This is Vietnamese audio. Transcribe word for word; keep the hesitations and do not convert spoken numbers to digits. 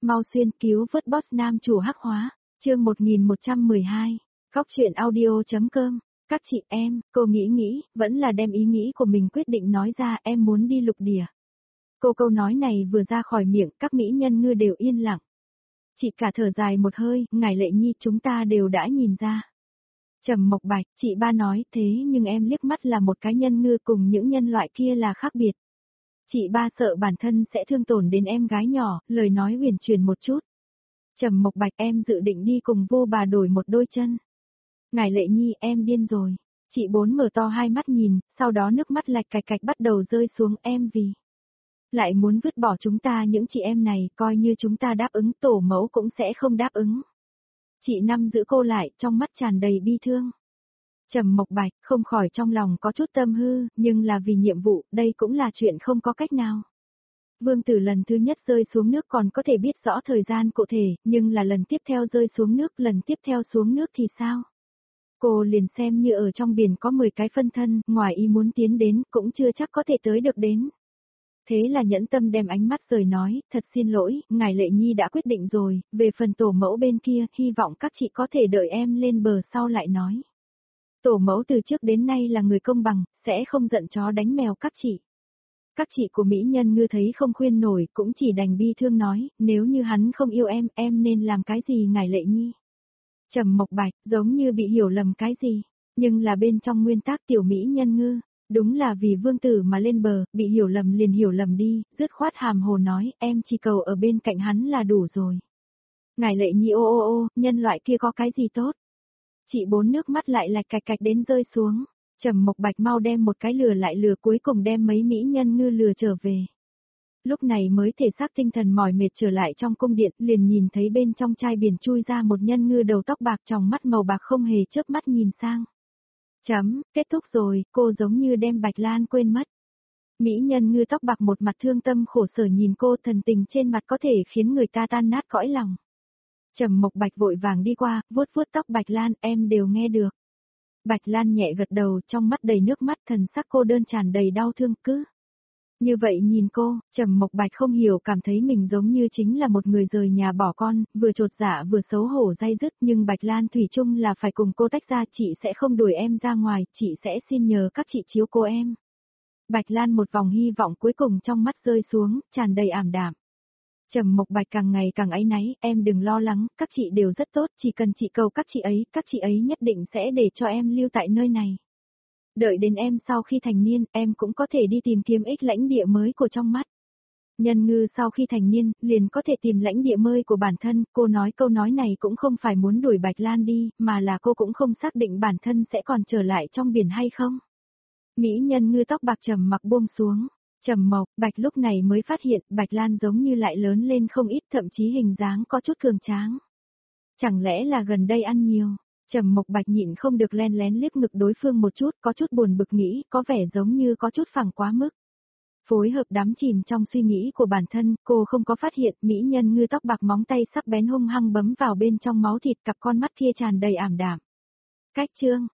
Mau xuyên cứu vớt boss nam chủ hắc hóa, chương một nghìn một trăm mười hai, góc truyện audio.com, các chị em, cô nghĩ nghĩ, vẫn là đem ý nghĩ của mình quyết định nói ra em muốn đi lục địa. Cô câu nói này vừa ra khỏi miệng, các mỹ nhân ngư đều yên lặng. Chị cả thở dài một hơi, ngài Lệ Nhi chúng ta đều đã nhìn ra. Trầm Mộc Bạch, chị ba nói thế nhưng em liếc mắt là một cái nhân ngư cùng những nhân loại kia là khác biệt. Chị ba sợ bản thân sẽ thương tổn đến em gái nhỏ, lời nói huyền chuyển một chút. Trầm Mộc Bạch em dự định đi cùng vô bà đổi một đôi chân. Ngài Lệ Nhi em điên rồi. Chị bốn mở to hai mắt nhìn, sau đó nước mắt lạch cạch cạch bắt đầu rơi xuống em vì. Lại muốn vứt bỏ chúng ta những chị em này, coi như chúng ta đáp ứng tổ mẫu cũng sẽ không đáp ứng. Chị Năm giữ cô lại, trong mắt tràn đầy bi thương. Trầm Mộc Bạch không khỏi trong lòng có chút tâm hư, nhưng là vì nhiệm vụ, đây cũng là chuyện không có cách nào. Vương Tử lần thứ nhất rơi xuống nước còn có thể biết rõ thời gian cụ thể, nhưng là lần tiếp theo rơi xuống nước, lần tiếp theo xuống nước thì sao? Cô liền xem như ở trong biển có mười cái phân thân, ngoài ý muốn tiến đến, cũng chưa chắc có thể tới được đến. Thế là nhẫn tâm đem ánh mắt rời nói, thật xin lỗi, ngài Lệ Nhi đã quyết định rồi, về phần tổ mẫu bên kia, hy vọng các chị có thể đợi em lên bờ sau lại nói. Tổ mẫu từ trước đến nay là người công bằng, sẽ không giận chó đánh mèo các chị. Các chị của mỹ nhân ngư thấy không khuyên nổi, cũng chỉ đành bi thương nói, nếu như hắn không yêu em, em nên làm cái gì ngài Lệ Nhi? Trầm Mộc Bạch, giống như bị hiểu lầm cái gì, nhưng là bên trong nguyên tắc tiểu mỹ nhân ngư. Đúng là vì vương tử mà lên bờ, bị hiểu lầm liền hiểu lầm đi, dứt khoát hàm hồ nói, em chỉ cầu ở bên cạnh hắn là đủ rồi. Ngài Lệ Nhi ô ô ô, nhân loại kia có cái gì tốt? Chị bốn nước mắt lại lạch cạch cạch đến rơi xuống, Trầm Mộc Bạch mau đem một cái lừa lại lừa cuối cùng đem mấy mỹ nhân ngư lừa trở về. Lúc này mới thể xác tinh thần mỏi mệt trở lại trong cung điện, liền nhìn thấy bên trong chai biển chui ra một nhân ngư đầu tóc bạc tròng mắt màu bạc không hề chớp mắt nhìn sang. Chấm, kết thúc rồi, cô giống như đem Bạch Lan quên mất. Mỹ nhân ngư tóc bạc một mặt thương tâm khổ sở nhìn cô, thần tình trên mặt có thể khiến người ta tan nát cõi lòng. Trầm Mộc Bạch vội vàng đi qua, vuốt vuốt tóc Bạch Lan, em đều nghe được. Bạch Lan nhẹ gật đầu, trong mắt đầy nước mắt, thần sắc cô đơn tràn đầy đau thương cứ. Như vậy nhìn cô, Trầm Mộc Bạch không hiểu cảm thấy mình giống như chính là một người rời nhà bỏ con, vừa trột dạ vừa xấu hổ day dứt, nhưng Bạch Lan thủy chung là phải cùng cô tách ra, chị sẽ không đuổi em ra ngoài, chị sẽ xin nhờ các chị chiếu cô em. Bạch Lan một vòng hy vọng cuối cùng trong mắt rơi xuống, tràn đầy ảm đạm. Trầm Mộc Bạch càng ngày càng áy náy, em đừng lo lắng, các chị đều rất tốt, chỉ cần chị cầu các chị ấy, các chị ấy nhất định sẽ để cho em lưu tại nơi này. Đợi đến em sau khi thành niên, em cũng có thể đi tìm kiếm ích lãnh địa mới của trong mắt. Nhân ngư sau khi thành niên, liền có thể tìm lãnh địa mới của bản thân, cô nói câu nói này cũng không phải muốn đuổi Bạch Lan đi, mà là cô cũng không xác định bản thân sẽ còn trở lại trong biển hay không. Mỹ nhân ngư tóc bạc trầm mặc buông xuống, Trầm Mộc Bạch lúc này mới phát hiện Bạch Lan giống như lại lớn lên không ít, thậm chí hình dáng có chút cường tráng. Chẳng lẽ là gần đây ăn nhiều? Trầm Mộc Bạch nhịn không được len lén liếc ngực đối phương một chút, có chút buồn bực nghĩ, có vẻ giống như có chút phẳng quá mức. Phối hợp đắm chìm trong suy nghĩ của bản thân, cô không có phát hiện mỹ nhân ngư tóc bạc móng tay sắc bén hung hăng bấm vào bên trong máu thịt, cặp con mắt kia tràn đầy ảm đạm. Cách chương,